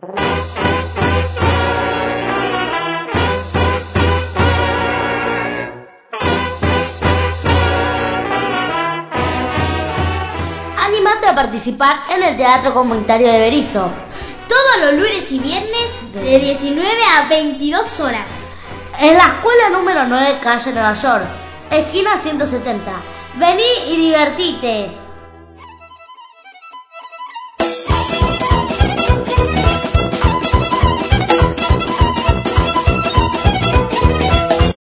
Animate a participar en el Teatro Comunitario de Berisso. Todos los lunes y viernes de 19 a 22 horas. En la escuela número 9, calle Nueva York, esquina 170. Vení y divertite.